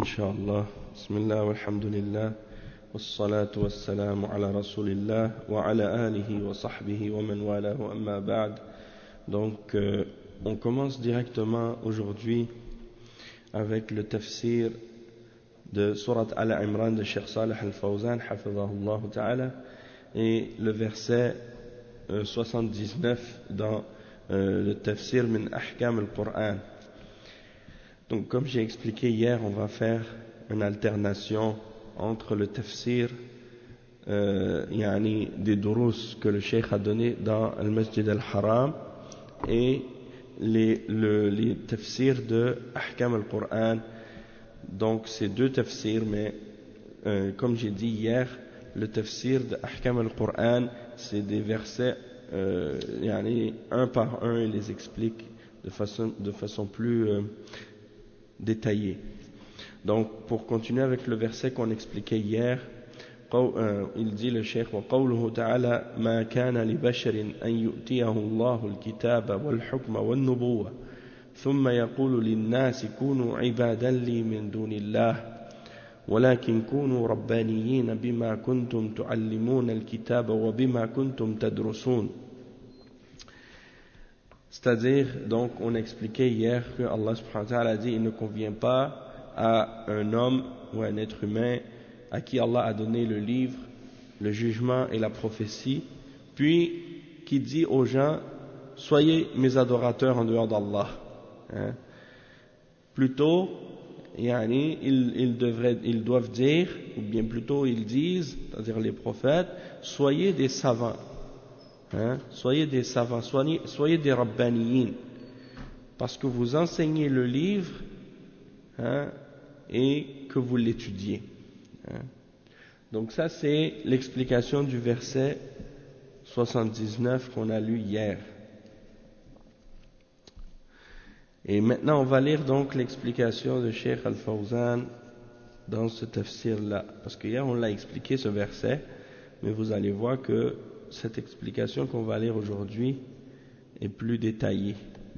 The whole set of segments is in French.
Inch'Allah. Bismillah walhamdulillah. Wassalatu wassalamu ala rasulillah wa ala alihi wa sahbihi wa man walahu amma ba'd. Donc, on commence directement aujourd'hui avec le tafsir de Surat Al-Imran de Cheikh Salih Al-Fawzan, hafidhahullah ta'ala, et le verset 79 dans le tafsir min ahkam al-Qur'an. Donc, comme j'ai expliqué hier, on va faire une alternation entre le tafsir des durus que le cheikh a donné dans le Masjid al-Haram et les tafsirs de ahkam al-Qur'an. Donc, c'est deux tafsirs, mais comme j'ai dit hier, le tafsir de ahkam al-Qur'an, c'est des versets un par un, il les explique de façon plus détaillée. Donc, pour continuer avec le verset qu'on expliquait hier, il dit le cheikh وقوله تعالى ما كان لبشر أن يؤتيه الله الكتاب والحكم والنبوة ثم يقول للناس كونوا عبادا لي من دون الله ولكن كونوا ربانيين بما كنتم تعلمون الكتاب وبما كنتم تدرسون. C'est-à-dire, donc, on expliquait hier que Allah subhanahu wa ta'ala a dit il ne convient pas à un homme ou à un être humain à qui Allah a donné le livre, le jugement et la prophétie, puis qui dit aux gens soyez mes adorateurs en dehors d'Allah. Plutôt, ils doivent dire, ou bien plutôt ils disent, c'est-à-dire les prophètes, soyez des savants. Soyez des savants, soyez des rabbaniyin, parce que vous enseignez le livre et que vous l'étudiez. Donc ça c'est l'explication du verset 79 qu'on a lu hier. Et maintenant on va lire donc l'explication de Cheikh Al-Fawzan dans ce tafsir-là, parce qu'hier on l'a expliqué ce verset, mais vous allez voir que cette explication qu'on va lire aujourd'hui est plus détaillée.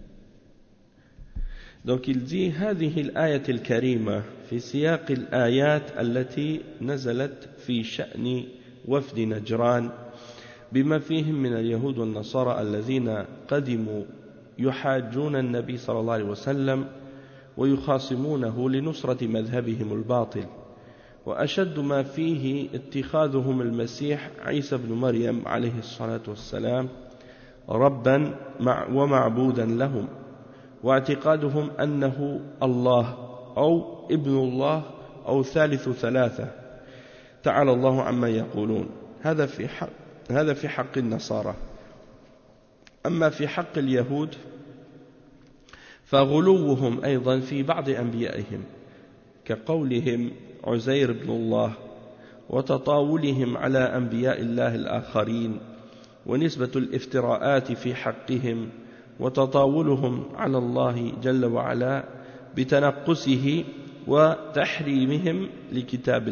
Donc il dit هذه الآية الكريمة في سياق الآيات التي نزلت في شأن وفد نجران بما فيهم من اليهود والنصارى الذين قدموا يحاجون النبي صلى الله عليه وسلم ويخاصمونه لنصرة مذهبهم الباطل وأشد ما فيه اتخاذهم المسيح عيسى بن مريم عليه الصلاة والسلام ربا ومعبودا لهم واعتقادهم أنه الله أو ابن الله أو ثالث ثلاثة تعالى الله عما يقولون. هذا في حق النصارى. أما في حق اليهود فغلوهم أيضا في بعض أنبيائهم كقولهم عزير بن الله وتطاولهم على أنبياء الله الآخرين ونسبة الافتراءات في حقهم وتطاولهم على الله جل وعلا بتنقصه وتحريفهم لكتاب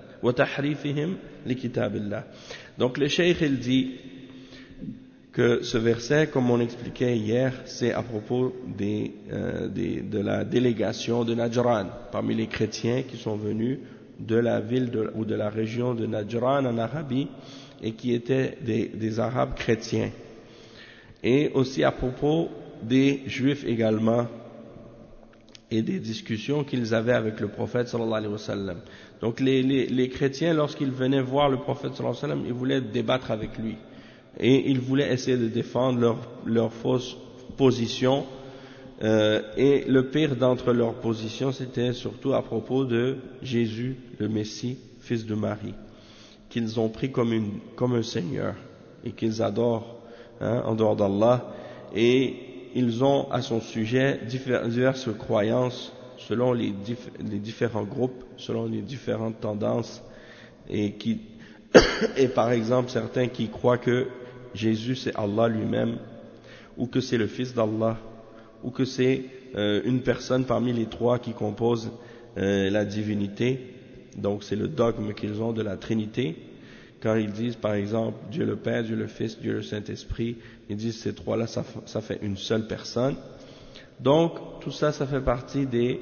الله. Donc le cheikh il dit que ce verset, comme on expliquait hier, c'est à propos de la délégation de Najran, parmi les chrétiens qui sont venus de la ville ou de la région de Najran en Arabie et qui étaient des Arabes chrétiens. Et aussi à propos des Juifs également et des discussions qu'ils avaient avec le prophète sallallahu alayhi wa sallam. Donc les chrétiens, lorsqu'ils venaient voir le prophète sallallahu alayhi wa sallam, ils voulaient débattre avec lui. Et ils voulaient essayer de défendre leur fausse position. Et le pire d'entre leurs positions, c'était surtout à propos de Jésus, le Messie, fils de Marie, qu'ils ont pris comme un Seigneur et qu'ils adorent en dehors d'Allah. Et ils ont à son sujet diverses croyances selon les différents groupes, selon les différentes tendances, et par exemple certains qui croient que Jésus c'est Allah lui-même, ou que c'est le fils d'Allah, ou que c'est une personne parmi les trois qui composent la divinité. Donc c'est le dogme qu'ils ont de la Trinité. Quand ils disent par exemple Dieu le Père, Dieu le Fils, Dieu le Saint-Esprit, ils disent ces trois-là ça fait une seule personne. Donc tout ça, ça fait partie des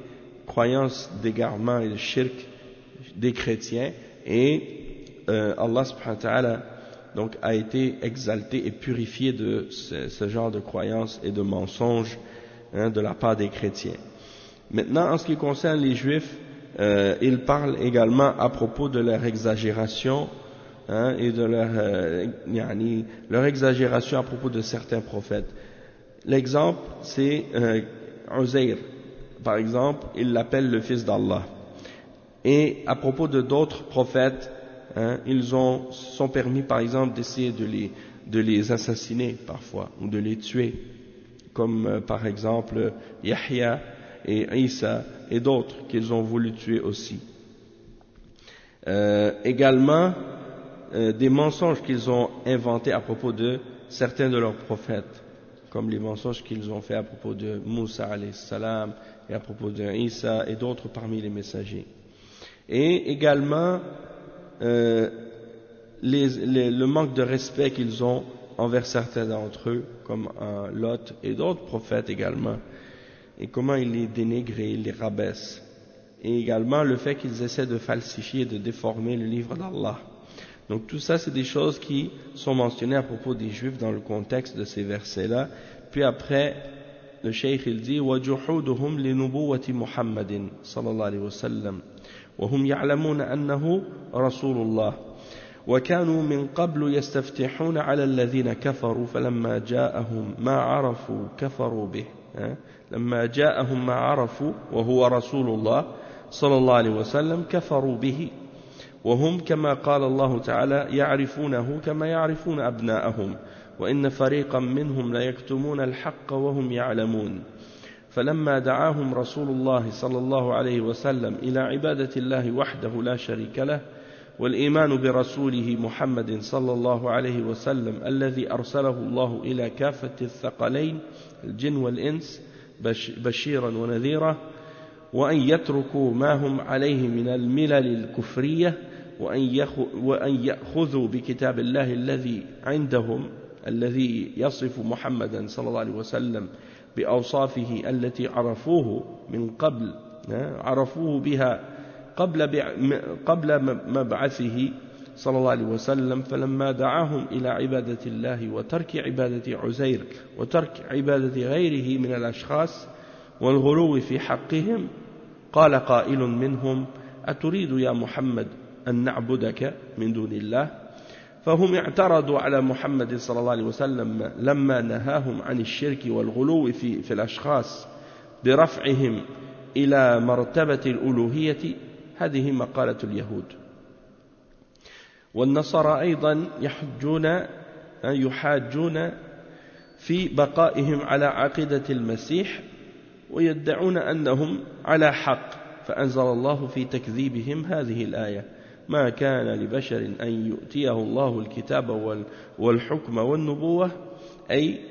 croyances d'égarement et de shirk des chrétiens, et Allah subhanahu wa ta'ala donc a été exalté et purifié de ce genre de croyances et de mensonges de la part des chrétiens. Maintenant, en ce qui concerne les juifs, il parle également à propos de leur exagération et de leur exagération à propos de certains prophètes. L'exemple, c'est Uzair. Par exemple, il l'appelle le fils d'Allah. Et à propos de d'autres prophètes, ils sont permis par exemple d'essayer de les assassiner parfois, ou de les tuer, comme par exemple Yahya et Isa et d'autres qu'ils ont voulu tuer aussi. Également, des mensonges qu'ils ont inventés à propos de certains de leurs prophètes, comme les mensonges qu'ils ont fait à propos de Moussa alayhi salam et à propos de Isa et d'autres parmi les messagers. Et également le manque de respect qu'ils ont envers certains d'entre eux, comme Lot et d'autres prophètes également, et comment ils les dénigrent et ils les rabaissent. Et également le fait qu'ils essaient de falsifier et de déformer le livre d'Allah. Donc tout ça, c'est des choses qui sont mentionnées à propos des Juifs dans le contexte de ces versets-là. Puis après, le Cheikh il dit وَجُحُودُهُمْ لِنُبُوَّةِ مُحَمَّدٍ صلى الله عليه وسلم وهم يعلمون أنه رسول الله وكانوا من قبل يستفتحون على الذين كفروا فلما جاءهم ما عرفوا كفروا به لما جاءهم ما عرفوا وهو رسول الله صلى الله عليه وسلم كفروا به وهم كما قال الله تعالى يعرفونه كما يعرفون أبناءهم وإن فريقا منهم ليكتمون الحق وهم يعلمون فلما دعاهم رسول الله صلى الله عليه وسلم إلى عبادة الله وحده لا شريك له والإيمان برسوله محمد صلى الله عليه وسلم الذي أرسله الله إلى كافة الثقلين الجن والإنس بشيرا ونذيرا وأن يتركوا ما هم عليه من الملل الكفرية وأن يأخذوا بكتاب الله الذي عندهم الذي يصف محمدا صلى الله عليه وسلم بأوصافه التي عرفوه من قبل عرفوه بها قبل مبعثه صلى الله عليه وسلم فلما دعاهم إلى عبادة الله وترك عبادة عزير وترك عبادة غيره من الأشخاص والغلو في حقهم قال قائل منهم أتريد يا محمد أن نعبدك من دون الله فهم اعترضوا على محمد صلى الله عليه وسلم لما نهاهم عن الشرك والغلو في الأشخاص برفعهم إلى مرتبة الألوهية هذه مقالة اليهود والنصارى أيضا يحاجون في بقائهم على عقيدة المسيح ويدعون أنهم على حق فأنزل الله في تكذيبهم هذه الآية ما كان لبشر أن يؤتيه الله الكتاب والحكم والنبوة أي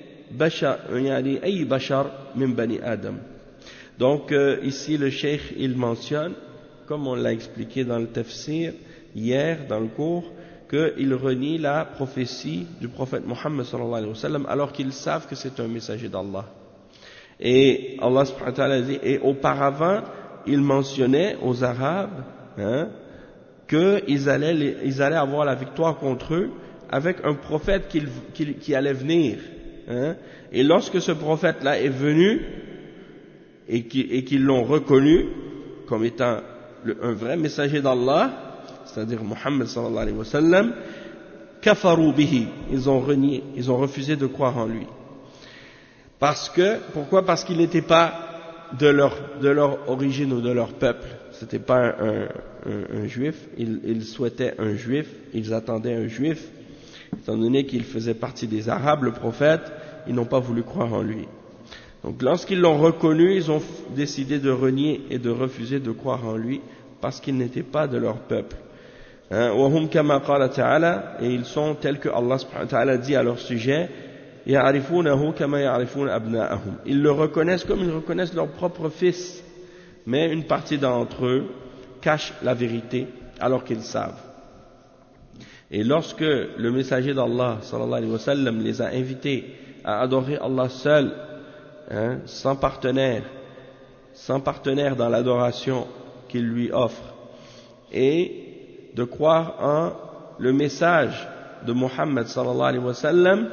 بشر من بني آدم. Donc ici le cheikh il mentionne, comme on l'a expliqué dans le tafsir hier dans le cours, qu'il renie la prophétie du prophète Mohammed sallallahu alayhi wa sallam alors qu'ils savent que c'est un messager d'Allah. Et Allah subhanahu wa ta'ala dit, et auparavant il mentionnait aux Arabes qu'ils allaient avoir la victoire contre eux avec un prophète qui allait venir. Et lorsque ce prophète-là est venu et qu'ils l'ont reconnu comme étant un vrai messager d'Allah, c'est-à-dire Muhammad sallallahu alayhi wa sallam, kafaru bihi, ils ont renié, ils ont refusé de croire en lui. Pourquoi? Parce qu'il n'était pas de leur origine ou de leur peuple. C'était pas un juif, ils souhaitaient un juif, ils attendaient un juif. Étant donné qu'il faisait partie des Arabes, le prophète, ils n'ont pas voulu croire en lui. Donc lorsqu'ils l'ont reconnu, ils ont décidé de renier et de refuser de croire en lui parce qu'il n'était pas de leur peuple. وَهُمْ كَمَا قَالَ تَعَالَى, et ils sont tels que Allah subhanahu wa ta'ala dit à leur sujet, يَعْرِفُونَهُ كَمَا يَعْرِفُونَ أَبْنَاءَهُم, ils le reconnaissent comme ils reconnaissent leur propre fils, mais une partie d'entre eux cache la vérité alors qu'ils savent. Et lorsque le messager d'Allah sallallahu alayhi wa sallam les a invités à adorer Allah seul, sans partenaire, sans partenaire dans l'adoration qu'il lui offre, et de croire en le message de Muhammad sallallahu alayhi wa sallam,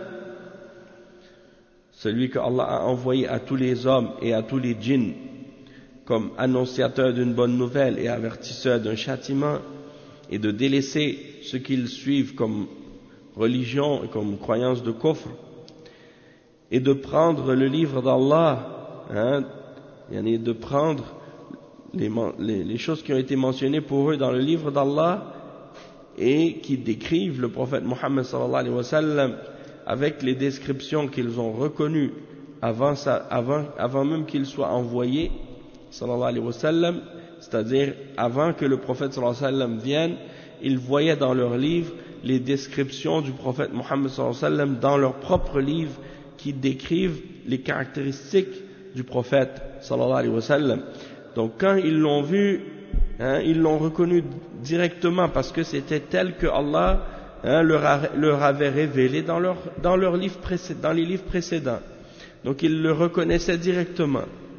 celui que Allah a envoyé à tous les hommes et à tous les djinns comme annonciateur d'une bonne nouvelle et avertisseur d'un châtiment, et de délaisser ce qu'ils suivent comme religion et comme croyance de kufr, et de prendre le livre d'Allah, de prendre les choses qui ont été mentionnées pour eux dans le livre d'Allah et qui décrivent le prophète Muhammad sallallahu alayhi wa sallam avec les descriptions qu'ils ont reconnues avant même qu'il soit envoyé sallallahu alayhi wa sallam, c'est-à-dire avant que le prophète sallallahu alayhi wa sallam vienne, ils voyaient dans leurs livres les descriptions du prophète Muhammad sallallahu alayhi wa sallam dans leurs propres livres qui décrivent les caractéristiques du prophète sallallahu alayhi wa sallam. Donc quand ils l'ont vu, ils l'ont reconnu directement parce que c'était tel que Allah leur avait révélé dans les livres précédents. Donc ils le reconnaissaient directement.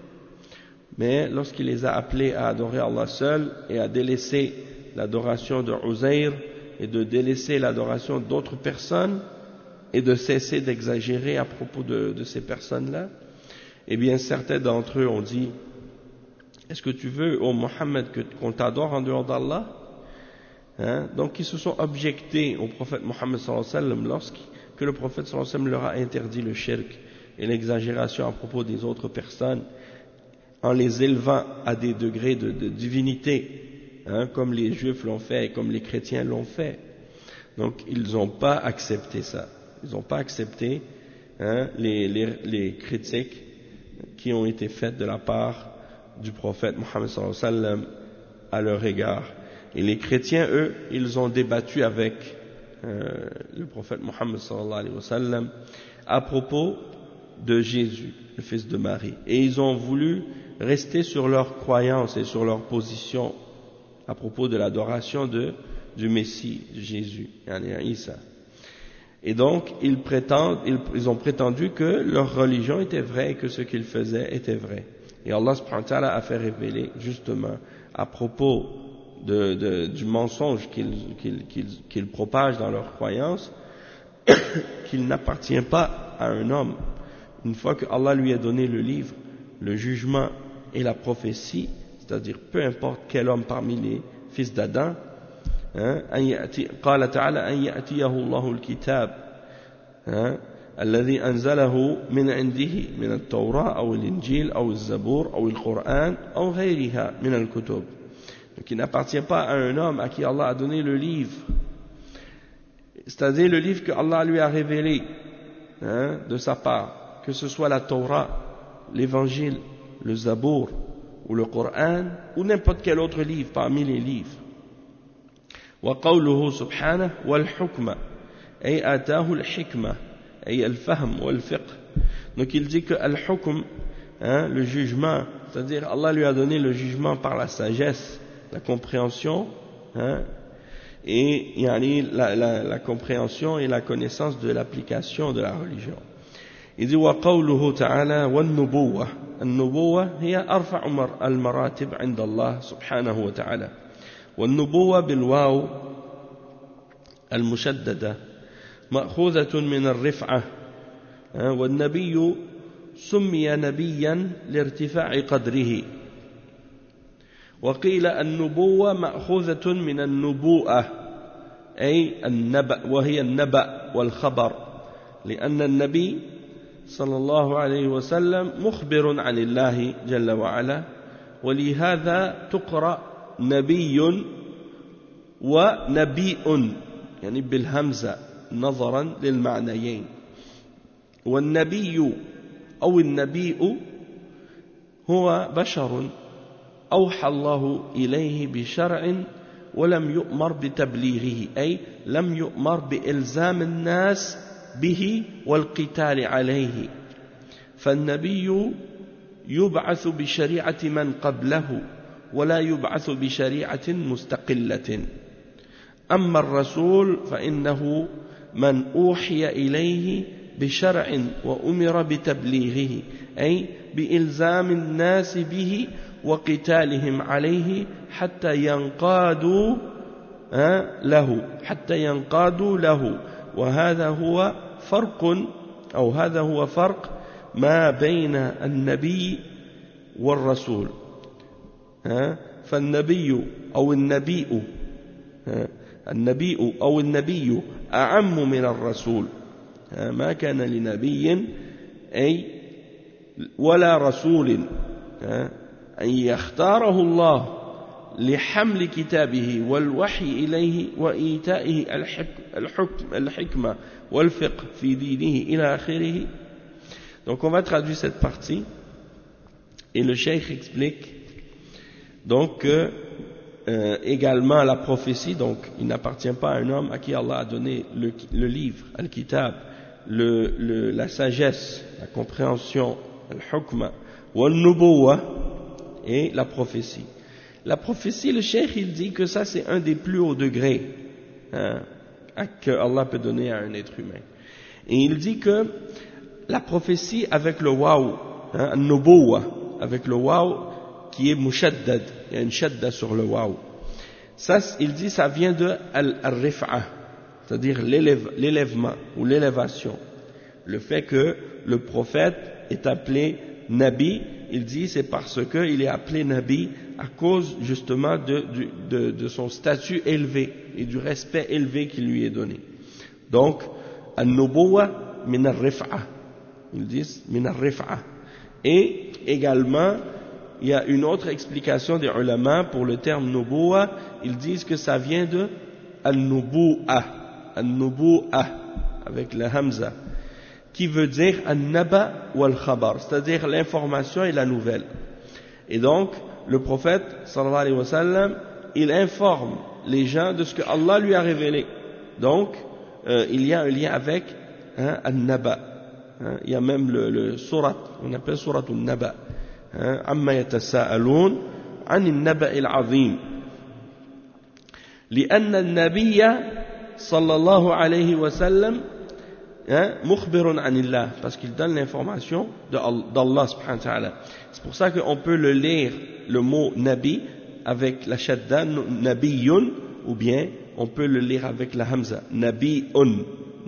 Mais lorsqu'il les a appelés à adorer Allah seul et à délaisser l'adoration de Uzair et de délaisser l'adoration d'autres personnes et de cesser d'exagérer à propos de ces personnes-là, eh bien certains d'entre eux ont dit: est-ce que tu veux, ô Mohammed, qu'on t'adore en dehors d'Allah? Donc ils se sont objectés au prophète Mohammed sallallahu alayhi wa sallam lorsque le prophète sallallahu alayhi wa sallam leur a interdit le shirk et l'exagération à propos des autres personnes, en les élevant à des degrés de divinité, comme les juifs l'ont fait et comme les chrétiens l'ont fait. Donc ils n'ont pas accepté ça. Ils n'ont pas accepté les critiques qui ont été faites de la part du prophète Mohammed sallallahu alayhi wa sallam à leur égard. Et les chrétiens, eux, ils ont débattu avec le prophète Mohammed sallallahu alayhi wa sallam à propos de Jésus, le fils de Marie. Et ils ont voulu rester sur leur croyance et sur leur position à propos de l'adoration du Messie, de Jésus, Isa. Et donc, ils ont prétendu que leur religion était vraie et que ce qu'ils faisaient était vrai. Et Allah subhanahu wa ta'ala a fait révéler justement à propos du mensonge qu'ils propagent dans leur croyance qu'il n'appartient pas à un homme, une fois que Allah lui a donné le livre, le jugement et la prophétie, c'est-à-dire peu importe quel homme parmi les fils d'Adam, قال تعالى أن يأتيه الله الكتاب الذي أنزله من عنده من التوراة أو الإنجيل أو الزبور أو القرآن أو غيرها من الكتب. Donc il n'appartient pas à un homme à qui Allah a donné le livre, c'est-à-dire le livre que Allah lui a révélé de sa part, que ce soit la Torah, l'évangile, le Zabour ou le Coran ou n'importe quel autre livre parmi les livres. وقوله سبحانه والحكمة أي آتاه الحكمة أي الفهم والفقه. Donc il dit que al-hukm, le jugement, c'est-à-dire Allah lui a donné le jugement par la sagesse, la compréhension, et la compréhension et la connaissance de l'application de la religion. Il dit وقوله تعالى والنبوة. النبوة هي أرفع المراتب عند الله سبحانه وتعالى. والنبوة بالواو المشددة مأخوذة من الرفعة، والنبي سمي نبيا لارتفاع قدره. وقيل النبوة مأخوذة من النبوءة أي النبأ، وهي النبأ والخبر، لأن النبي صلى الله عليه وسلم مخبر عن الله جل وعلا، ولهذا تقرأ نبي ونبيء يعني بالهمزة نظرا للمعنيين. والنبي أو النبيء هو بشر أوحى الله إليه بشرع ولم يؤمر بتبليغه، أي لم يؤمر بإلزام الناس به والقتال عليه. فالنبي يبعث بشريعة من قبله ولا يبعث بشريعة مستقلة. أما الرسول فإنه من أوحي إليه بشرع وأمر بتبليغه أي بإلزام الناس به وقتالهم عليه حتى ينقادوا له وهذا هو فرق ما بين النبي والرسول فالنبي أو النبي أعم من الرسول ما كان لنبي أي ولا رسول أن يختاره الله لحمل كتابه والوحي إليه وإيتائه الحكمة والفقه في دينه إلى آخره. Donc on va traduire cette partie et le cheikh explique donc que également la prophétie, donc il n'appartient pas à un homme à qui Allah a donné le livre, al-kitab, la sagesse, la compréhension, al-hukma, wal-nubuwa et la prophétie. La prophétie, le cheikh il dit que ça c'est un des plus hauts degrés que Allah peut donner à un être humain. Et il dit que la prophétie avec le waw, al-nubuwa, avec le waw qui est mushaddad, il y a une shadda sur le waw. Ça, il dit, ça vient de al-rif'a, c'est-à-dire l'élèvement ou l'élévation. Le fait que le prophète est appelé Nabi, il dit, c'est parce qu'il est appelé Nabi à cause justement de son statut élevé et du respect élevé qui lui est donné. Donc, al-nubuwa min al-rif'a, ils disent min al-rif'a. Et également, il y a une autre explication des ulama pour le terme nubuwa, ils disent que ça vient de al-nubu'a, avec la hamza, qui veut dire al-naba ou al-khabar, c'est-à-dire l'information et la nouvelle. Et donc, le prophète, sallallahu alayhi wa sallam, il informe les gens de ce que Allah lui a révélé. Donc, il y a un lien avec al-naba. Il y a même le surat, on appelle surat al-naba. عما يتساءلون عن النبأ العظيم لأن النبي صلى الله عليه وسلم مخبر عن الله parce qu'il donne l'information d'Allah subhanahu wa ta'ala. C'est pour ça qu'on peut le lire le mot nabi avec la shadda nabiyun ou bien on peut le lire avec la hamza nabiyun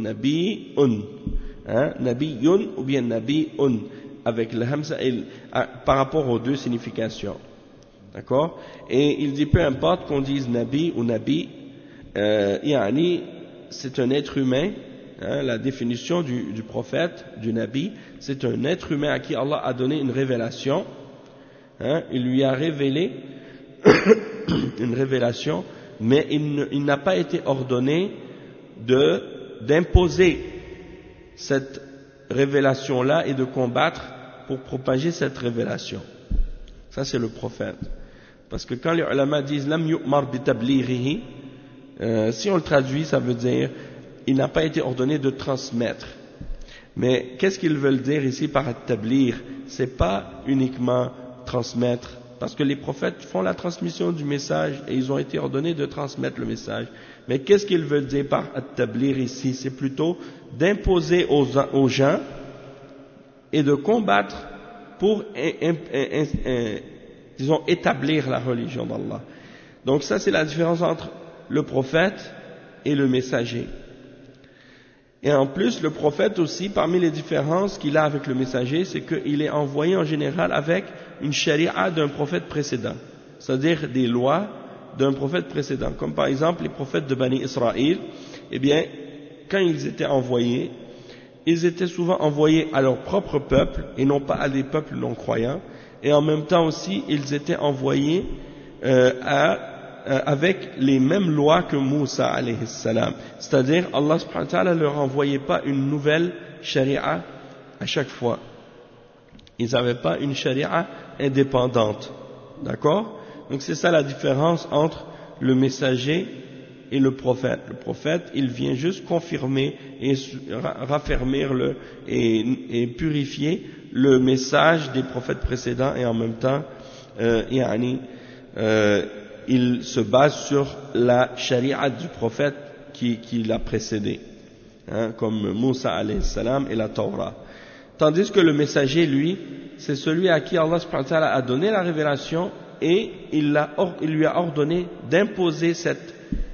ou bien nabiyun avec le hamza par rapport aux deux significations. D'accord? Et il dit peu importe qu'on dise nabi ou nabi, yani c'est un être humain, la définition du prophète, du nabi, c'est un être humain à qui Allah a donné une révélation, il lui a révélé une révélation, mais il n'a pas été ordonné d'imposer cette révélation-là et de combattre pour propager cette révélation. Ça c'est le prophète. Parce que quand les ulama disent lam yu'mar bi tablighihi, si on le traduit, ça veut dire il n'a pas été ordonné de transmettre. Mais qu'est-ce qu'ils veulent dire ici par tabligh? C'est pas uniquement transmettre, parce que les prophètes font la transmission du message et ils ont été ordonnés de transmettre le message. Mais qu'est-ce qu'ils veulent dire par tabligh ici? C'est plutôt d'imposer aux gens et de combattre pour, disons, établir la religion d'Allah. Donc ça, c'est la différence entre le prophète et le messager. Et en plus, le prophète aussi, parmi les différences qu'il a avec le messager, c'est qu'il est envoyé en général avec une sharia d'un prophète précédent, c'est-à-dire des lois d'un prophète précédent. Comme par exemple les prophètes de Bani Israël, eh bien, quand ils étaient envoyés, ils étaient souvent envoyés à leur propre peuple et non pas à des peuples non croyants, et en même temps aussi ils étaient envoyés avec les mêmes lois que Moussa alayhi salam, c'est-à-dire Allah subhanahu wa ta'ala ne leur envoyait pas une nouvelle sharia à chaque fois, ils n'avaient pas une sharia indépendante, d'accord? Donc c'est ça la différence entre le messager et le prophète. Le prophète, il vient juste confirmer et raffermir et purifier le message des prophètes précédents, et en même temps, il se base sur la charia du prophète qui l'a précédé. comme Moussa alayhi salam et la Torah. Tandis que le messager, lui, c'est celui à qui Allah subhanahu wa ta'ala a donné la révélation et il lui a ordonné d'imposer cette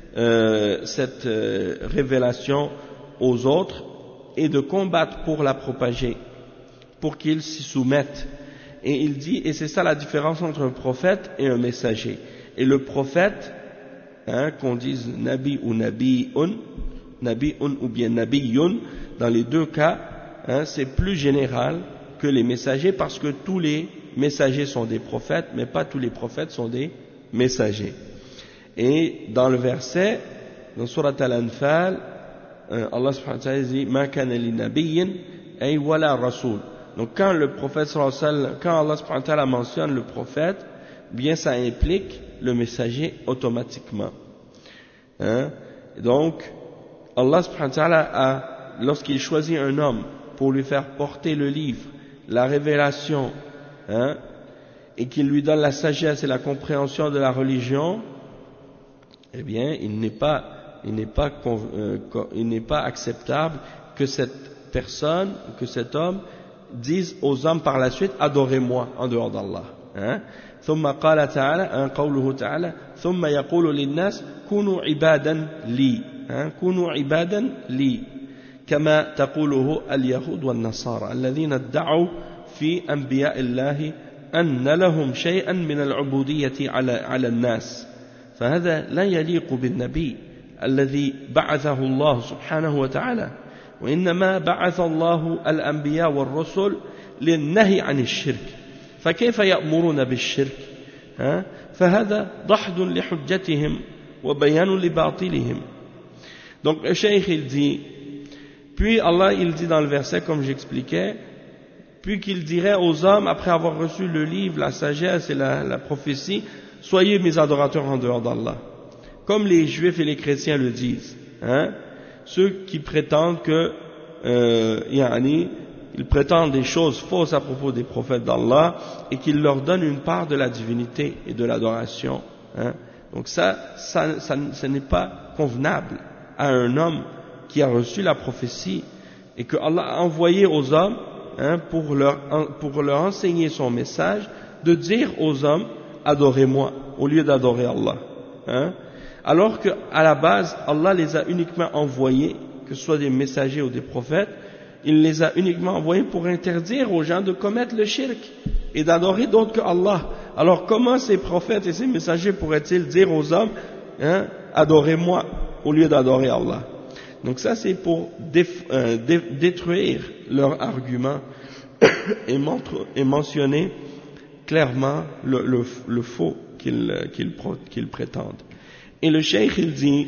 révélation aux autres et de combattre pour la propager, pour qu'ils s'y soumettent. Et il dit, et c'est ça la différence entre un prophète et un messager. Et le prophète, qu'on dise nabi ou nabi'un ou bien nabiyun, dans les deux cas, c'est plus général que les messagers, parce que tous les messagers sont des prophètes, mais pas tous les prophètes sont des messagers. Et dans le verset, dans Surat Al-Anfal, Allah subhanahu wa ta'ala dit ma kana li nabiyyin ay wala rasul. Donc quand le prophète sallallahu alayhi wa sallam, quand Allah subhanahu wa ta'ala mentionne le prophète, bien ça implique le messager automatiquement. Donc Allah subhanahu wa ta'ala lorsqu'il choisit un homme pour lui faire porter le livre, la révélation, et qu'il lui donne la sagesse et la compréhension de la religion, eh bien il n'est pas acceptable que cette personne, que cet homme dise aux hommes par la suite adorez-moi en dehors d'Allah. ثم قال تعالى قوله تعالى ثم يقول للناس كونوا عبادا لي كونوا عبادا لي كما تقوله اليهود والنصارى الذين ادعوا في أنبياء الله أن لهم شيئا من العبودية على الناس فهذا لا يليق بالنبي الذي بعثه الله سبحانه وتعالى وإنما بعث الله الأنبياء والرسل للنهي عن الشرك فكيف يأمرون بالشرك فهذا ضحد لحجتهم وبيان لباطلهم. Donc le cheikh il dit, puis Allah il dit dans le verset comme j'expliquais, puis qu'il dirait aux hommes après avoir reçu le livre, la sagesse et la prophétie, soyez mes adorateurs en dehors d'Allah, comme les juifs et les chrétiens le disent, ceux qui prétendent que ils prétendent des choses fausses à propos des prophètes d'Allah et qu'ils leur donnent une part de la divinité et de l'adoration. Donc ce n'est pas convenable à un homme qui a reçu la prophétie et que Allah a envoyé aux hommes pour leur enseigner son message, de dire aux hommes adorez-moi au lieu d'adorer Allah. Alors qu'à la base Allah les a uniquement envoyés, que ce soit des messagers ou des prophètes, il les a uniquement envoyés pour interdire aux gens de commettre le shirk et d'adorer d'autres que Allah. Alors comment ces prophètes et ces messagers pourraient-ils dire aux hommes adorez-moi au lieu d'adorer Allah? Donc ça c'est pour détruire leur argument et mentionner clairement le faux qu'ils prétendent. Et le cheikh il dit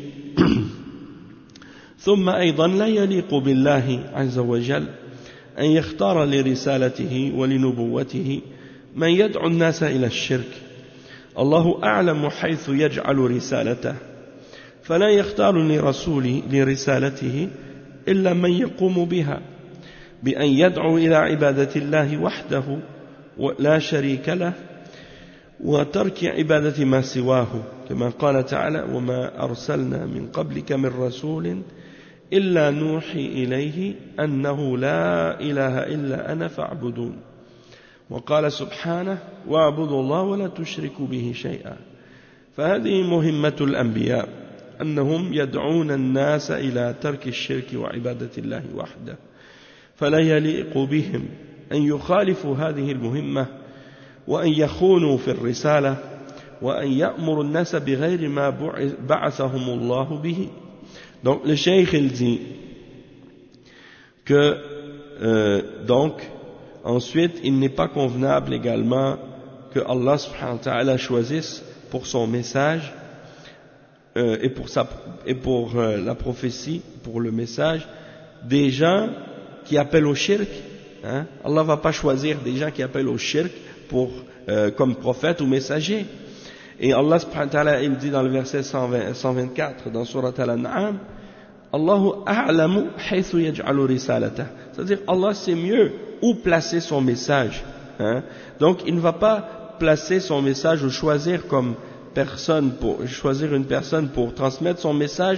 ثم أيضا لا يليق بالله عز وجل أن يختار لرسالته ولنبوته من يدعو الناس إلى الشرك الله أعلم حيث يجعل رسالته فلا يختار لرسالته إلا من يقوم بها بأن يدعو إلى عبادة الله وحده لا شريك له وترك عبادة ما سواه كما قال تعالى وما أرسلنا من قبلك من رسول إلا نوحي إليه أنه لا إله إلا أنا فاعبدون وقال سبحانه واعبدوا الله ولا تشركوا به شيئا فهذه مهمة الأنبياء أنهم يدعون الناس إلى ترك الشرك وعبادة الله وحده فلا يليق بهم أن يخالفوا هذه المهمة وأن يخونوا في الرسالة وأن يأمروا الناس بغير ما بعثهم الله به. Donc le cheikh il dit que donc ensuite il n'est pas convenable également que Allah subhanahu wa ta'ala choisisse pour son message et pour la prophétie, pour le message, des gens qui appellent au shirk. Allah va pas choisir des gens qui appellent au shirk comme prophète ou messager. Et Allah subhanahu wa ta'ala il dit dans le verset 124 dans Surat Al-An'am Allahu a'lamu haythu yaj'alu risalatah, c'est-à-dire Allah sait mieux où placer son message. Donc il ne va pas placer son message ou choisir une personne pour transmettre son message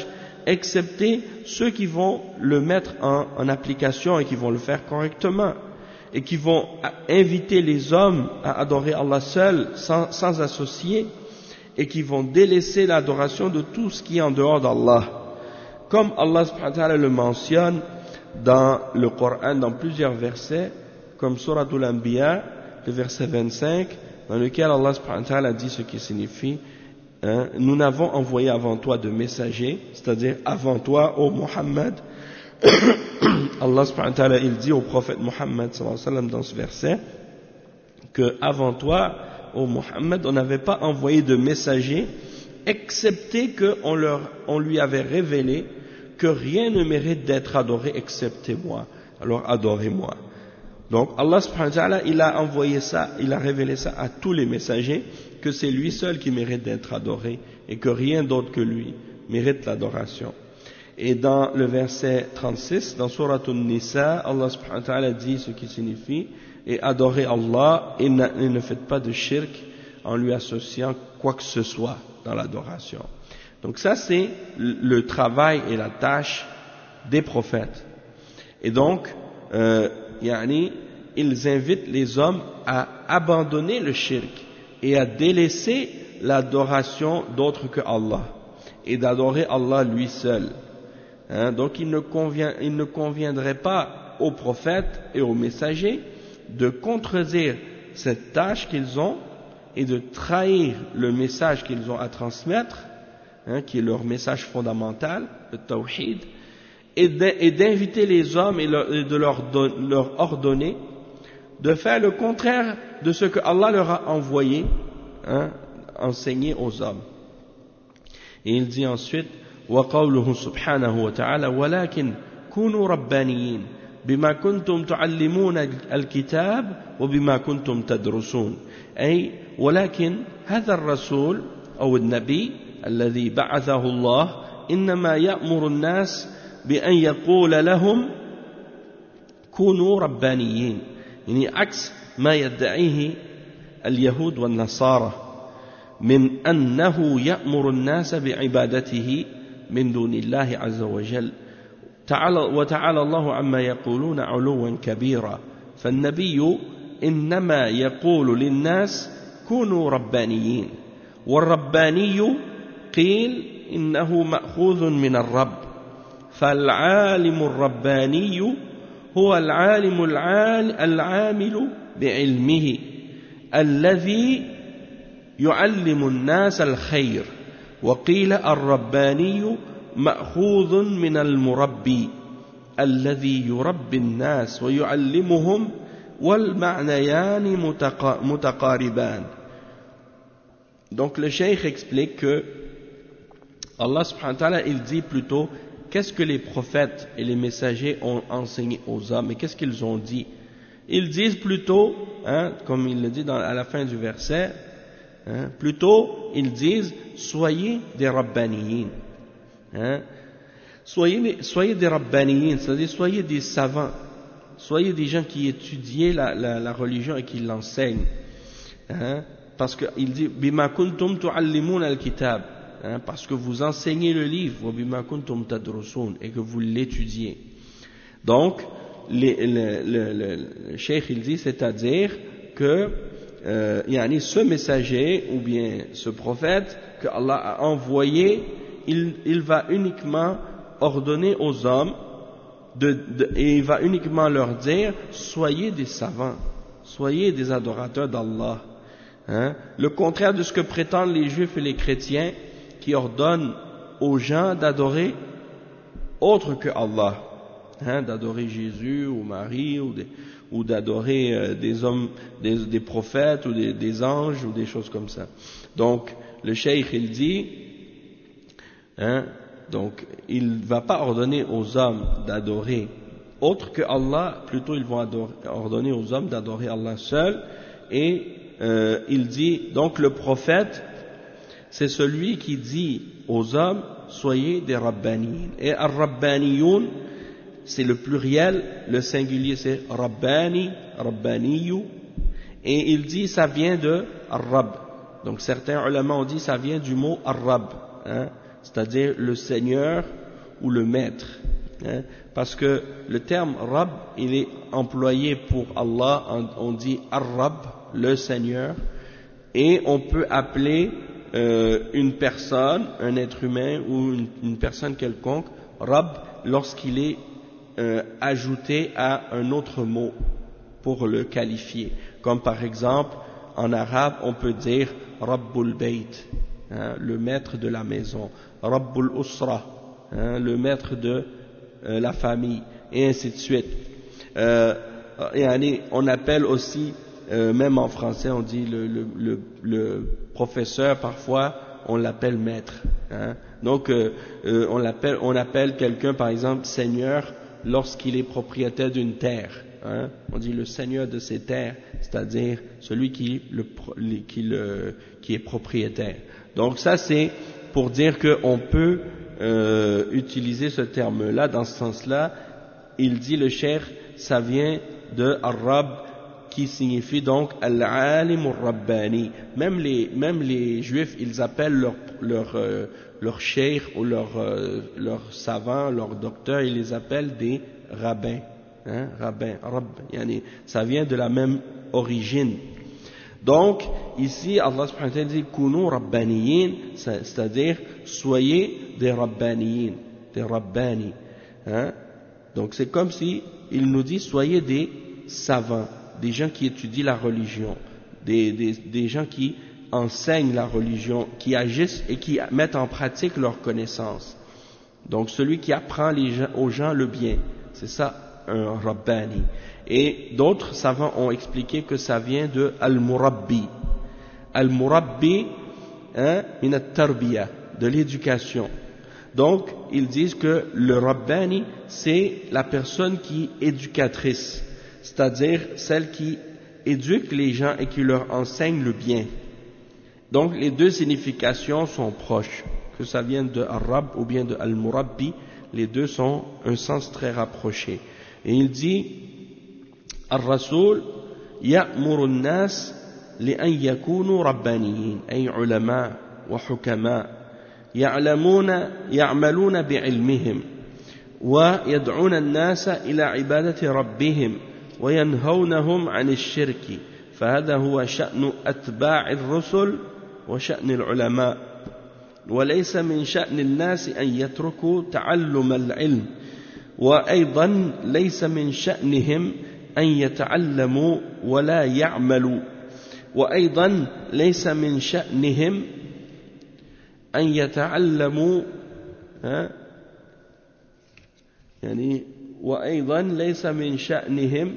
excepté ceux qui vont le mettre en application et qui vont le faire correctement, et qui vont inviter les hommes à adorer Allah seul, sans associer, et qui vont délaisser l'adoration de tout ce qui est en dehors d'Allah. Comme Allah subhanahu wa ta'ala le mentionne dans le Coran, dans plusieurs versets, comme Suratul Anbiya, le verset 25, dans lequel Allah subhanahu wa ta'ala dit ce qui signifie nous n'avons envoyé avant toi de messagers, c'est-à-dire avant toi, ô Muhammad. Allah subhanahu wa ta'ala, il dit au prophète Muhammad sallallahu alayhi wa sallam dans ce verset que avant toi, ô Muhammad, on n'avait pas envoyé de messagers excepté qu'on lui avait révélé que rien ne mérite d'être adoré excepté moi. Alors adorez-moi. Donc Allah subhanahu wa ta'ala, il a envoyé ça, il a révélé ça à tous les messagers, que c'est lui seul qui mérite d'être adoré et que rien d'autre que lui mérite l'adoration. Et dans le verset 36, dans Surat An-Nisa, Allah subhanahu wa ta'ala dit ce qui signifie et adorez Allah et ne faites pas de shirk en lui associant quoi que ce soit dans l'adoration. Donc ça c'est le travail et la tâche des prophètes. Et donc, ils invitent les hommes à abandonner le shirk et à délaisser l'adoration d'autres que Allah et d'adorer Allah lui seul. Donc il ne conviendrait pas aux prophètes et aux messagers de contredire cette tâche qu'ils ont et de trahir le message qu'ils ont à transmettre, qui est leur message fondamental, le tawhid, et d'inviter les hommes et de leur ordonner de faire le contraire de ce que Allah leur a envoyé, enseigné aux hommes. Et il dit ensuite وقوله سبحانه وتعالى ولكن كونوا ربانيين بما كنتم تعلمون الكتاب وبما كنتم تدرسون أي ولكن هذا الرسول أو النبي الذي بعثه الله إنما يأمر الناس بأن يقول لهم كونوا ربانيين يعني عكس ما يدعيه اليهود والنصارى من أنه يأمر الناس بعبادته من دون الله عز وجل وتعالى الله عما يقولون علوا كبيرا فالنبي إنما يقول للناس كونوا ربانيين والرباني قيل إنه مأخوذ من الرب فالعالم الرباني هو العالم العامل بعلمه الذي يعلم الناس الخير وقيل الرباني مأخوذ من المربي الذي يربي الناس ويعلمهم والمعنيان متقاربان. Donc le cheikh explique que Allah subhanahu wa ta'ala il dit plutôt qu'est-ce que les prophètes et les messagers ont enseigné aux hommes et qu'est-ce qu'ils ont dit. Ils disent plutôt, comme il le dit à la fin du verset, plutôt ils disent soyez des rabbaniyin, soyez des rabbaniyin, c'est-à-dire soyez des savants, soyez des gens qui étudient la religion et qui l'enseignent, parce qu'il dit bima kuntum tuallimun al-kitab, parce que vous enseignez le livre, wa bima kuntum tadrusun, et que vous l'étudiez. Donc le cheikh il dit, c'est-à-dire que ce messager ou bien ce prophète que Allah a envoyé, il va uniquement ordonner aux hommes et il va uniquement leur dire soyez des savants, soyez des adorateurs d'Allah, le contraire de ce que prétendent les juifs et les chrétiens qui ordonnent aux gens d'adorer autre que Allah, d'adorer Jésus ou Marie ou d'adorer des hommes, des prophètes ou des anges ou des choses comme ça. Donc le cheikh il dit, donc il ne va pas ordonner aux hommes d'adorer autre que Allah, plutôt ils vont ordonner aux hommes d'adorer Allah seul. Et il dit, donc le prophète c'est celui qui dit aux hommes soyez des rabbaniyin, et ar-rabbaniyun c'est le pluriel, le singulier c'est rabbani, rabbaniyu, et il dit ça vient de ar-rab. Donc certains ulama ont dit ça vient du mot ar-rab, c'est-à-dire le Seigneur ou le maître, hein, parce que le terme Rabb, il est employé pour Allah, on dit Ar-Rabb, le Seigneur, et on peut appeler une personne, un être humain ou une personne quelconque, Rabb, lorsqu'il est ajouté à un autre mot pour le qualifier. Comme par exemple, en arabe, on peut dire Rabbul Bayt, hein, le maître de la maison, Rabbul Usra, hein, le maître de la famille, et ainsi de suite. On appelle aussi, même en français, on dit le professeur, parfois, on l'appelle maître. Hein. Donc, on appelle quelqu'un, par exemple, seigneur, lorsqu'il est propriétaire d'une terre. Hein. On dit le seigneur de ces terres, c'est-à-dire celui qui est propriétaire. Donc ça, c'est pour dire qu'on peut utiliser ce terme-là, dans ce sens-là. Il dit le cheikh, ça vient de Ar-Rabb, qui signifie donc Al-Alim Al-Rabbani. Même les juifs, ils appellent leur cheikh ou leur savant, leur docteur, ils les appellent des rabbins. Hein, rabbin, Rabb, yani, ça vient de la même origine. Donc, ici, Allah subhanahu wa ta'ala dit Kunu Rabbaniyin, c'est-à-dire soyez des Rabbaniyin, des Rabbani. Hein? Donc, c'est comme si il nous dit soyez des savants, des gens qui étudient la religion, des gens qui enseignent la religion, qui agissent et qui mettent en pratique leurs connaissances. Donc, celui qui apprend aux gens le bien, c'est ça. Un Rabbani. Et d'autres savants ont expliqué que ça vient de Al-Murabbi. Al-Murabbi, hein, min at-tarbiya, de l'éducation. Donc, ils disent que le Rabbani, c'est la personne qui est éducatrice, c'est-à-dire celle qui éduque les gens et qui leur enseigne le bien. Donc, les deux significations sont proches, que ça vienne de Ar-Rabb ou bien de Al-Murabbi, les deux sont un sens très rapproché. Et il dit Ar-Rasoul ya'muru an-nas li'an yakunu rabbaniyin ay ulama wa hukama ya'maluna bi'ilmihim wa yad'una an-nasa ila ibadati rabbihim wa yanhawnahum 'an ash-shirki fahadha huwa sha'nu atba'i ar-rusul wa sha'ni al-ulama wa laysa min sha'ni an-nas an yatruku ta'allum al-'ilm وأيضا ليس من شأنهم أن يتعلموا ولا يعملوا وأيضا ليس من شأنهم أن يتعلموا يعني وأيضا ليس من شأنهم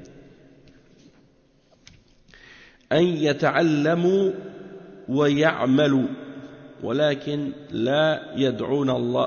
أن يتعلموا ويعملوا ولكن لا يدعون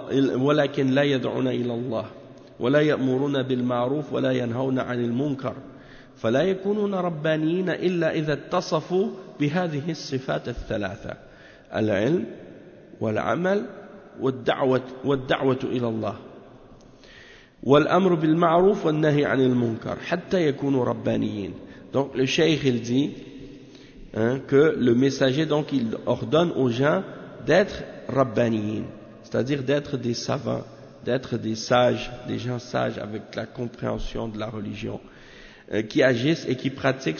إلى الله ولا يأمرون بالمعروف ولا ينهون عن المنكر فلا يكونون ربانيين إلا إذا اتصفوا بهذه الصفات الثلاثة العلم والعمل والدعوة إلى الله والأمر بالمعروف والنهي عن المنكر حتى يكونوا ربانيين. Donc le cheikh il dit que le messager donc il ordonne aux gens d'être rabbaniyin, c'est-à-dire d'être des savants, d'être des sages, des gens sages avec la compréhension de la religion, qui agissent et qui pratiquent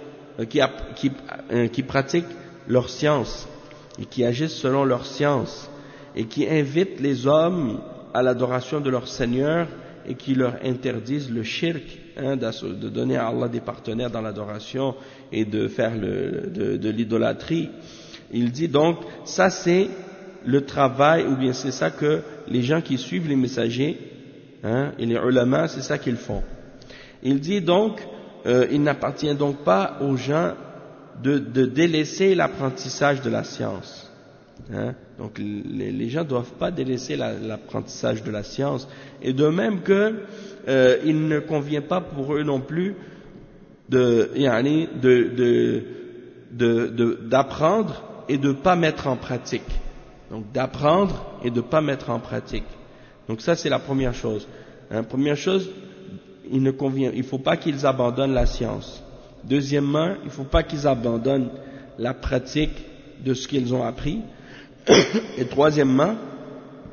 qui pratiquent leur science et qui agissent selon leur science et qui invitent les hommes à l'adoration de leur Seigneur et qui leur interdisent le shirk, de donner à Allah des partenaires dans l'adoration et de faire de l'idolâtrie. Il dit donc, ça c'est le travail, ou bien c'est ça que les gens qui suivent les messagers, et les ulama, c'est ça qu'ils font. Il dit donc, il n'appartient donc pas aux gens de délaisser l'apprentissage de la science. Donc les gens ne doivent pas délaisser l'apprentissage de la science. Et de même que il ne convient pas pour eux non plus d'apprendre et de ne pas mettre en pratique. Donc d'apprendre et de ne pas mettre en pratique. Donc ça c'est la première chose. Première chose, il ne faut pas qu'ils abandonnent la science. Deuxièmement, il ne faut pas qu'ils abandonnent la pratique de ce qu'ils ont appris. Et troisièmement,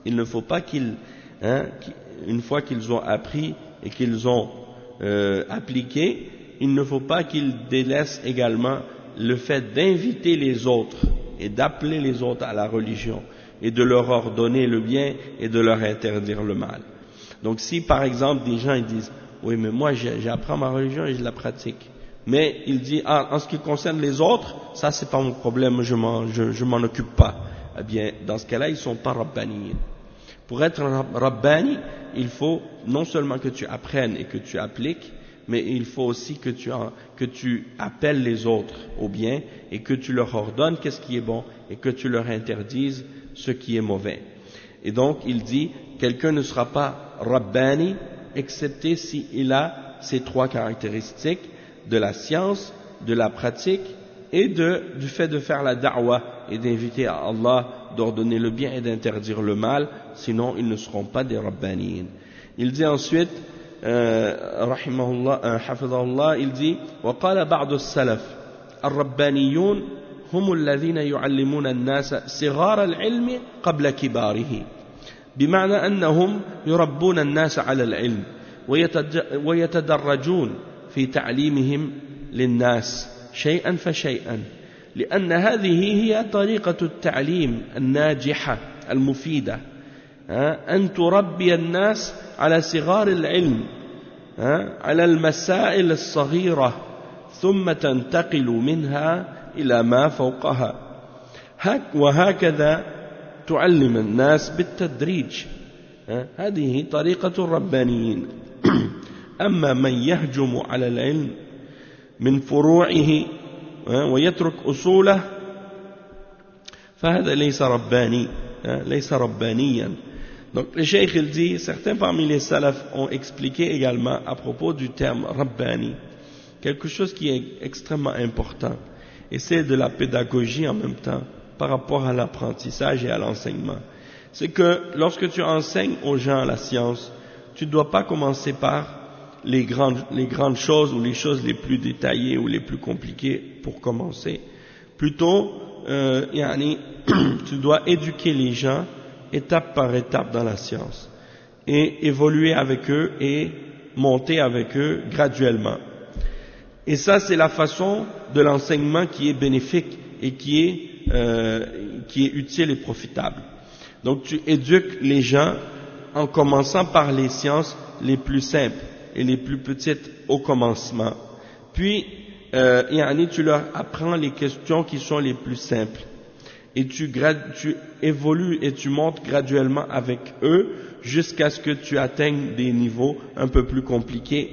il ne faut pas qu'ils, une fois qu'ils ont appris et qu'ils ont appliqué, il ne faut pas qu'ils délaissent également le fait d'inviter les autres et d'appeler les autres à la religion et de leur ordonner le bien et de leur interdire le mal. Donc si par exemple des gens ils disent oui mais moi j'apprends ma religion et je la pratique, mais il dit en ce qui concerne les autres, ça c'est pas mon problème, je m'en occupe pas, eh bien dans ce cas-là ils sont pas rabbaniyin. Pour être un rabbani, il faut non seulement que tu apprennes et que tu appliques, mais il faut aussi que tu appelles les autres au bien et que tu leur ordonnes qu'est-ce qui est bon et que tu leur interdises ce qui est mauvais. Et donc il dit, quelqu'un ne sera pas rabbani excepté s'il a ces trois caractéristiques de la science, de la pratique et du fait de faire la da'wah et d'inviter à Allah, d'ordonner le bien et d'interdire le mal, sinon ils ne seront pas des rabbaniyin. Il dit ensuite, rahimahullah, hafidahullah, il dit وقال بعض السلف الربانيون هم الذين يعلمون الناس صغار العلم قبل كباره بمعنى أنهم يربون الناس على العلم ويتدرجون في تعليمهم للناس شيئا فشيئا لأن هذه هي طريقة التعليم الناجحة المفيدة أن تربي الناس على صغار العلم على المسائل الصغيرة ثم تنتقل منها إلى ما فوقها وهكذا تعلم الناس بالتدريج هذه طريقة الربانيين أما من يهجم على العلم من فروعه ويترك أصوله فهذا ليس رباني ليس ربانيا. Donc le cheikh il dit, certains parmi les salafs ont expliqué également à propos du terme rabbani quelque chose qui est extrêmement important, et c'est de la pédagogie en même temps par rapport à l'apprentissage et à l'enseignement. C'est que lorsque tu enseignes aux gens la science, tu ne dois pas commencer par les grandes choses ou les choses les plus détaillées ou les plus compliquées pour commencer. Plutôt, tu dois éduquer les gens étape par étape dans la science et évoluer avec eux et monter avec eux graduellement. Et ça, c'est la façon de l'enseignement qui est bénéfique et qui est utile et profitable. Donc tu éduques les gens en commençant par les sciences les plus simples et les plus petites au commencement. Puis, tu leur apprends les questions qui sont les plus simples. Et tu évolues et tu montes graduellement avec eux jusqu'à ce que tu atteignes des niveaux un peu plus compliqués,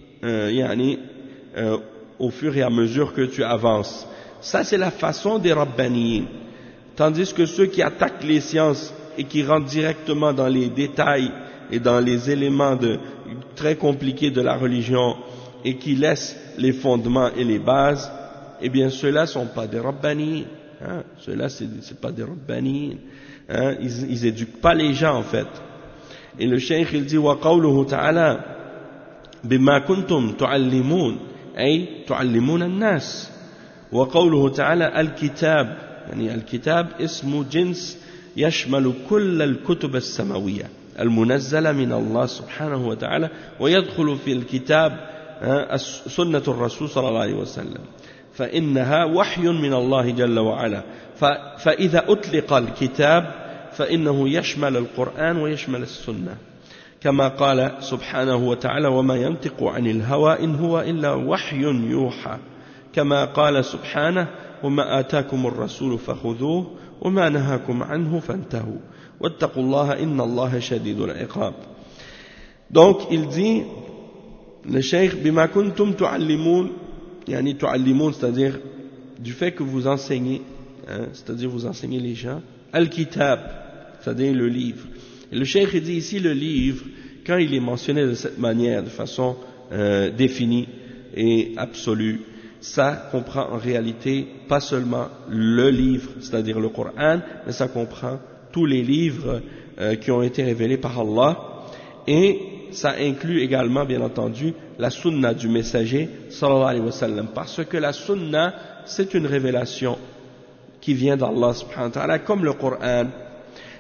au fur et à mesure que tu avances. Ça, c'est la façon des rabbaniyin. Tandis que ceux qui attaquent les sciences et qui rentrent directement dans les détails et dans les éléments très compliqués de la religion et qui laissent les fondements et les bases, eh bien ceux-là ne sont pas des rabbaniyin. Ceux-là, c'est pas des rabbaniyin. Ils éduquent pas les gens en fait. Et le cheikh il dit وقوله تعالى بما كنتم تعلمون أي تعلمون الناس. وقوله تعالى الكتاب يعني الكتاب اسم جنس يشمل كل الكتب السماوية المنزلة من الله سبحانه وتعالى ويدخل في الكتاب سنة الرسول صلى الله عليه وسلم فإنها وحي من الله جل وعلا فإذا أطلق الكتاب فإنه يشمل القرآن ويشمل السنة كما قال سبحانه وتعالى وما ينطق عن الهوى إن هو إلا وحي يوحى كما قال سبحانه وما آتاكم الرسول فخذوه وما نهاكم عنه فانتهوا واتقوا الله إن الله شديد العقاب. Donc il dit le cheikh بما كنتم تعلمون يعني تعلمون, c'est-à-dire du fait que vous enseignez, c'est-à-dire vous enseignez les gens al-kitab, c'est-à-dire le livre. Et le cheikh dit ici le livre, quand il est mentionné de cette manière, de façon définie et absolue, ça comprend en réalité pas seulement le livre, c'est-à-dire le Coran, mais ça comprend tous les livres qui ont été révélés par Allah, et ça inclut également, bien entendu, la sunna du messager, sallallahu alayhi wa sallam, parce que la sunna, c'est une révélation qui vient d'Allah subhanahu wa ta'ala, comme le Coran.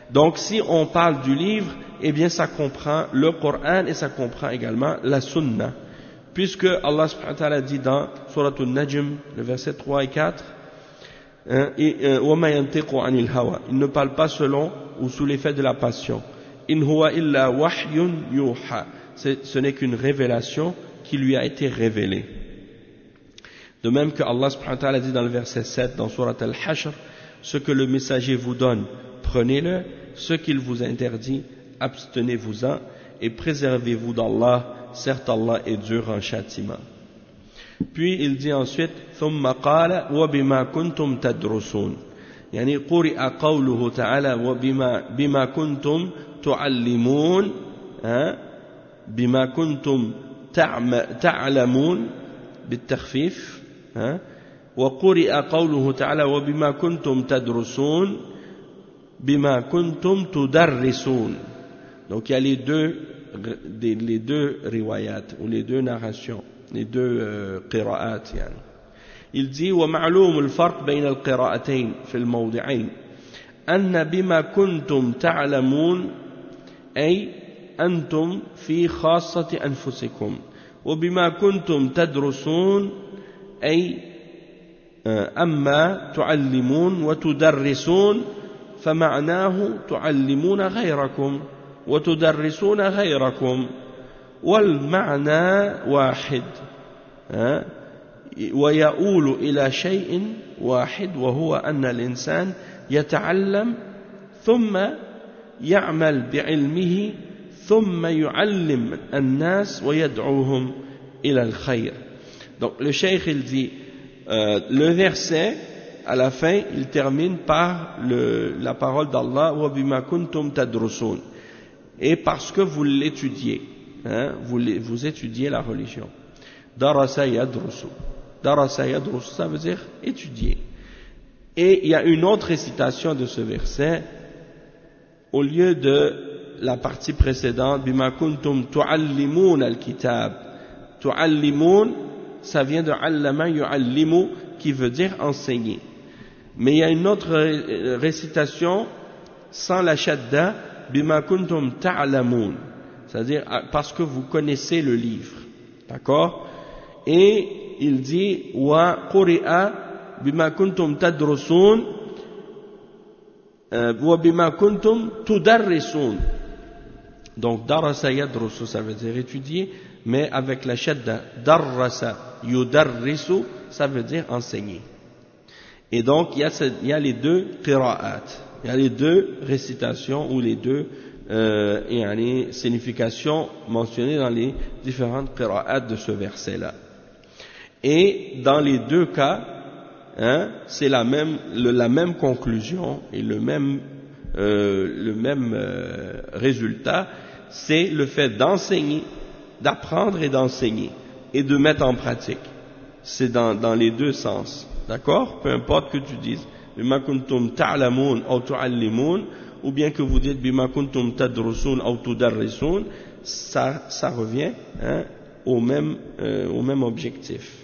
Donc si on parle du livre, eh bien ça comprend le Coran et ça comprend également la Sunna, puisque Allah subhanahu wa ta'ala dit dans Surah An-Najm, le verset 3 et 4, وَمَا يَنْتِقُ عَنِ الْهَوَى, il ne parle pas selon ou sous l'effet de la passion. إِنْ هُوَ إِلَّا وَحْيٌ يُوحَى, ce n'est qu'une révélation qui lui a été révélée. De même que Allah subhanahu wa ta'ala dit dans le verset 7 dans Surah Al-Hashr, ce que le messager vous donne, prenez-le, ce qu'il vous interdit, abstenez-vous-en et préservez-vous d'Allah, certes Allah est dur en châtiment. Puis il dit ensuite ثم قال وبما كنتم تدرسون, يعني قرئ قوله تعالى وبما كنتم تعلمون, بما كنتم تعلمون بالتخفيف, وقرئ قوله تعالى وبما كنتم تدرسون بما كنتم تدرسون. Donc il y a les deux riwayat ou les deux narrations, les deux qira'at يعني. Il dit ومعلوم الفرق بين القراءتين في الموضعين أن بما كنتم تعلمون أي أنتم في خاصة أنفسكم, وبما كنتم تدرسون أي أما تعلمون وتدرسون فمعناه تعلمون غيركم وتدرسون غيركم والمعنى واحد, ويؤول إلى شيء واحد وهو أن الإنسان يتعلم ثم يعمل بعلمه ثم يعلم الناس ويدعوهم إلى الخير. Donc le cheikh il dit le verset à la fin il termine par la parole d'Allah وَبِمَا كُنْتُمْ تَدْرُسُونَ, et parce que vous l'étudiez, vous étudiez la religion. Darasa yadrusu, darasa yadrusu, ça veut dire étudier. Et il y a une autre récitation de ce verset au lieu de la partie précédente bima kuntum tuallimun al-kitab. Tuallimun, ça vient de allama yuallimu qui veut dire enseigner. Mais il y a une autre récitation sans la shadda bima kuntum ta'lamun, c'est-à-dire parce que vous connaissez le livre, d'accord? Et il dit wa quri'a bima kuntum tadrusun wa bima kuntum tudarrisun. Donc darasa yadrusu, ça veut dire étudier, mais avec la shadda darrasa yudarrisu, ça veut dire enseigner. Et donc il y a les deux qira'at, il y a les deux récitations ou les deux significations mentionnées dans les différentes qira'at de ce verset-là. Et dans les deux cas, c'est la même conclusion et le même résultat, c'est le fait d'enseigner, d'apprendre et d'enseigner et de mettre en pratique. C'est dans les deux sens, d'accord? Peu importe que tu dises bima kuntum ta'lamun ou tu'allimun, ou bien que vous dites bima kuntum tadrusun ou tudarrisun, ça revient au même objectif.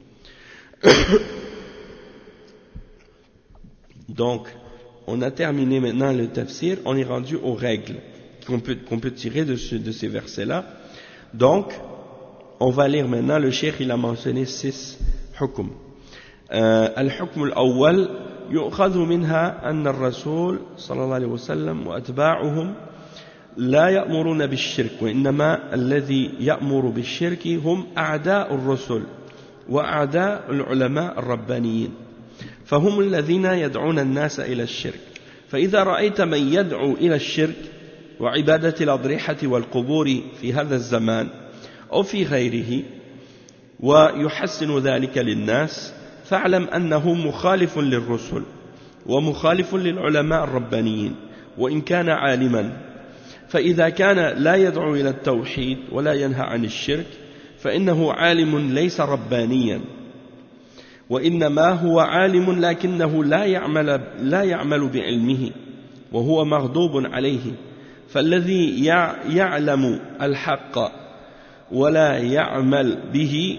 Donc, on a terminé maintenant le tafsir, on est rendu aux règles qu'on peut tirer de ces versets-là. Donc, on va lire maintenant, le cheikh il a mentionné 6 hukm. Al-hukm al-awwal يؤخذ منها أن الرسول صلى الله عليه وسلم وأتباعهم لا يأمرون بالشرك، وإنما الذي يأمر بالشرك هم أعداء الرسل وأعداء العلماء الربانيين، فهم الذين يدعون الناس إلى الشرك. فإذا رأيت من يدعو إلى الشرك وعبادة الأضرحة والقبور في هذا الزمان أو في غيره ويحسن ذلك للناس، فاعلم أنه مخالف للرسل ومخالف للعلماء الربانيين وإن كان عالما. فإذا كان لا يدعو إلى التوحيد ولا ينهى عن الشرك فإنه عالم ليس ربانيا، وإنما هو عالم لكنه لا يعمل بعلمه وهو مغضوب عليه. فالذي يعلم الحق ولا يعمل به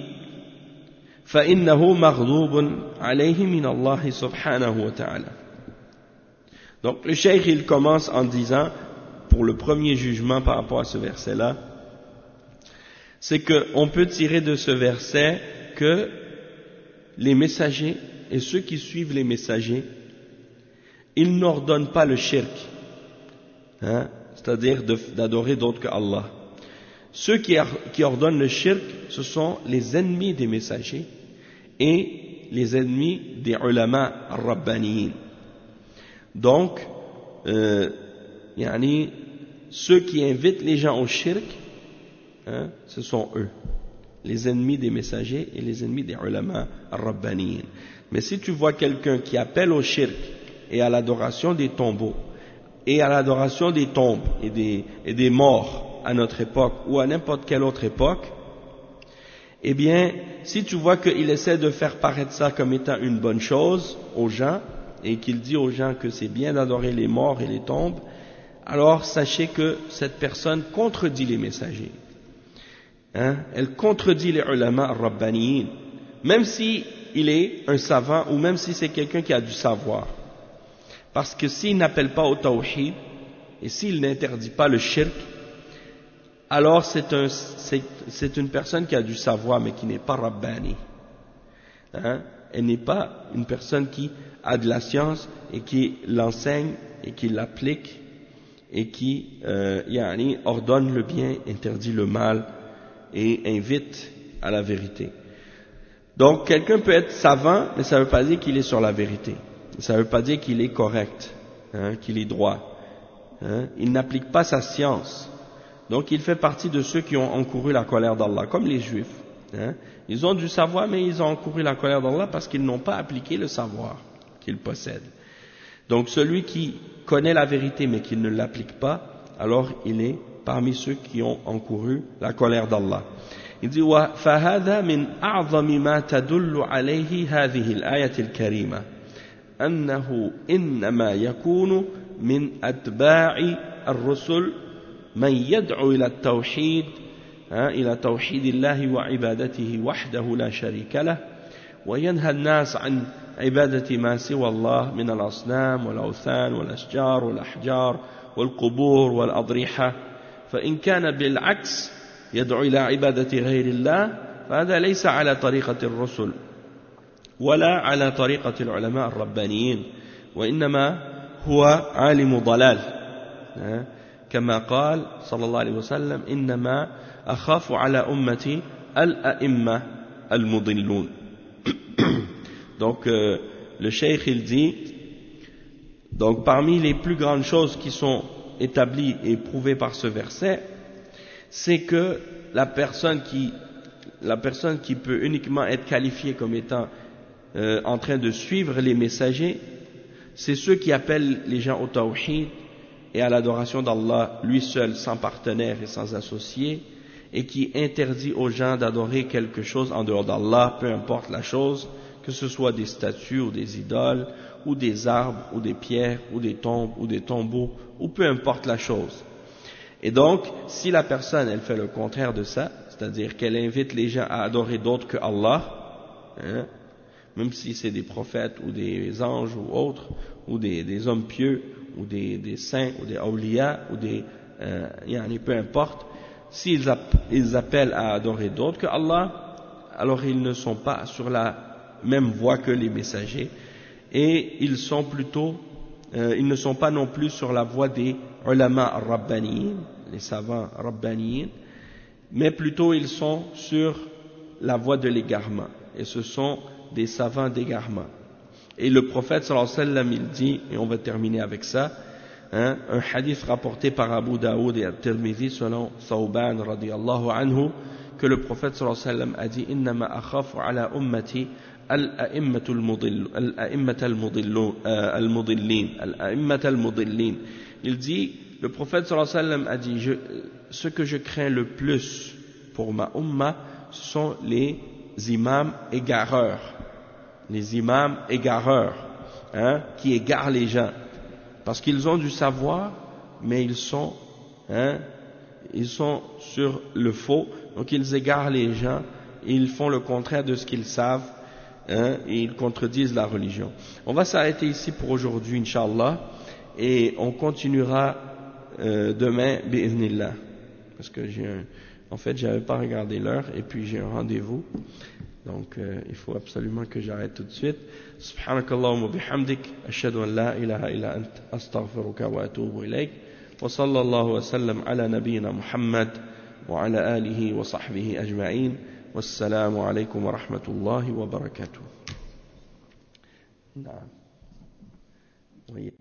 فإنه مغضوب عليه من الله سبحانه وتعالى. Donc le cheikh il commence en disant, pour le premier jugement par rapport à ce verset-là, c'est qu'on peut tirer de ce verset que les messagers et ceux qui suivent les messagers, ils n'ordonnent pas le shirk, hein, c'est-à-dire d'adorer d'autres que Allah. Ceux qui ordonnent le shirk, ce sont les ennemis des messagers et les ennemis des ulama rabbaniyin. Donc, ceux qui invitent les gens au shirk, hein, ce sont eux, les ennemis des messagers et les ennemis des ulama rabbaniyin. Mais si tu vois quelqu'un qui appelle au shirk et à l'adoration des tombeaux et à l'adoration des tombes et des morts à notre époque ou à n'importe quelle autre époque, eh bien, si tu vois qu'il essaie de faire paraître ça comme étant une bonne chose aux gens et qu'il dit aux gens que c'est bien d'adorer les morts et les tombes, alors sachez que cette personne contredit les messagers. Hein? Elle contredit les ulama rabbaniyin, même si il est un savant ou même si c'est quelqu'un qui a du savoir. Parce que s'il n'appelle pas au tawhid et s'il n'interdit pas le shirk, alors c'est une personne qui a du savoir mais qui n'est pas rabbani. Hein? Elle n'est pas une personne qui a de la science et qui l'enseigne et qui l'applique et qui ordonne le bien, interdit le mal et invite à la vérité. Donc quelqu'un peut être savant, mais ça ne veut pas dire qu'il est sur la vérité. Ça ne veut pas dire qu'il est correct, hein, qu'il est droit. Hein. Il n'applique pas sa science. Donc il fait partie de ceux qui ont encouru la colère d'Allah, comme les Juifs. Hein. Ils ont du savoir, mais ils ont encouru la colère d'Allah parce qu'ils n'ont pas appliqué le savoir qu'ils possèdent. Donc celui qui connaît la vérité mais qui ne l'applique pas, alors il est parmi ceux qui ont encouru la colère d'Allah. Il dit فهذا من أعظم ما تدل عليه هذه الآية الكريمة أنه إنما يكون من أتباع الرسل من يدعو إلى التوحيد إلى توحيد الله وعبادته وحده لا شريك له وينهى الناس عن عبادة ما سوى الله من الأصنام والأوثان والأشجار والأحجار والقبور والأضرحة فإن كان بالعكس يدعو إلى عبادة غير الله فهذا ليس على طريقة الرسل ولا على طريقة العلماء الربانيين وإنما هو عالم ضلال كما قال صلى الله عليه وسلم إنما أخاف على أمتي الأئمة المضلون. Donc le cheikh il dit, donc parmi les plus grandes choses qui sont établies et prouvées par ce verset, c'est que la personne qui peut uniquement être qualifiée comme étant en train de suivre les messagers, c'est ceux qui appellent les gens au tawhid et à l'adoration d'Allah, lui seul, sans partenaire et sans associé, et qui interdit aux gens d'adorer quelque chose en dehors d'Allah, peu importe la chose, que ce soit des statues ou des idoles, ou des arbres, ou des pierres, ou des tombes, ou des tombeaux, ou peu importe la chose. Et donc, si la personne, elle fait le contraire de ça, c'est-à-dire qu'elle invite les gens à adorer d'autres que Allah, hein, même si c'est des prophètes, ou des anges, ou autres, ou des hommes pieux, ou des saints, ou des awliya, ou peu importe, s'ils appellent à adorer d'autres que Allah, alors ils ne sont pas sur la même voie que les messagers, et ils ne sont pas non plus sur la voie des ulama rabbaniyin, les savants rabbaniyin, mais plutôt ils sont sur la voie de l'égarement, et ce sont des savants d'égarement. Et le prophète sallallahu alayhi wa sallam, il dit, et on va terminer avec ça, hein, un hadith rapporté par Abu Daoud et At-Tirmidhi selon Thawban radiyallahu anhu, que le prophète sallallahu alayhi wa sallam a dit innama akhafu ala ummati al-a'immat al-mudillin. Il dit, le prophète sallallahu alayhi wa sallam a dit, ce que je crains le plus pour ma umma, ce sont les imams égareurs, hein, qui égarent les gens, parce qu'ils ont du savoir, mais ils sont sur le faux, donc ils égarent les gens, et ils font le contraire de ce qu'ils savent, hein, et ils contredisent la religion. On va s'arrêter ici pour aujourd'hui, Inch'Allah, et on continuera demain bi'idhnillah, parce que en fait j'avais pas regardé l'heure et puis j'ai un rendez-vous, donc il faut absolument que j'arrête tout de suite. Subhanakallahumma bihamdik, ashhadu an la ilaha illa ant, astaghfiruka wa atubu ilayk, wa sallallahu wa sallam ala nabiyyina Muhammad wa ala alihi wa sahbihi ajma'in, wassalamu alaykum wa rahmatullahi wa barakatuh.